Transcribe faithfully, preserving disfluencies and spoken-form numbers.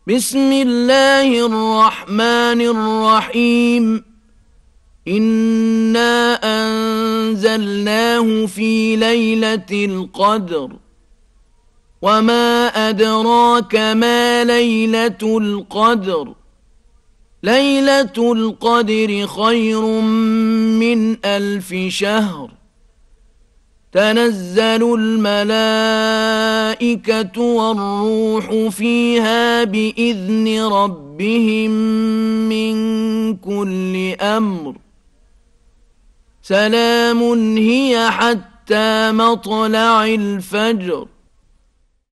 بسم الله الرحمن الرحيم إنا أنزلناه في ليلة القدر وما أدراك ما ليلة القدر ليلة القدر خير من ألف شهر تنزل الملائكة والروح فيها بإذن ربهم من كل أمر سلام هي حتى مطلع الفجر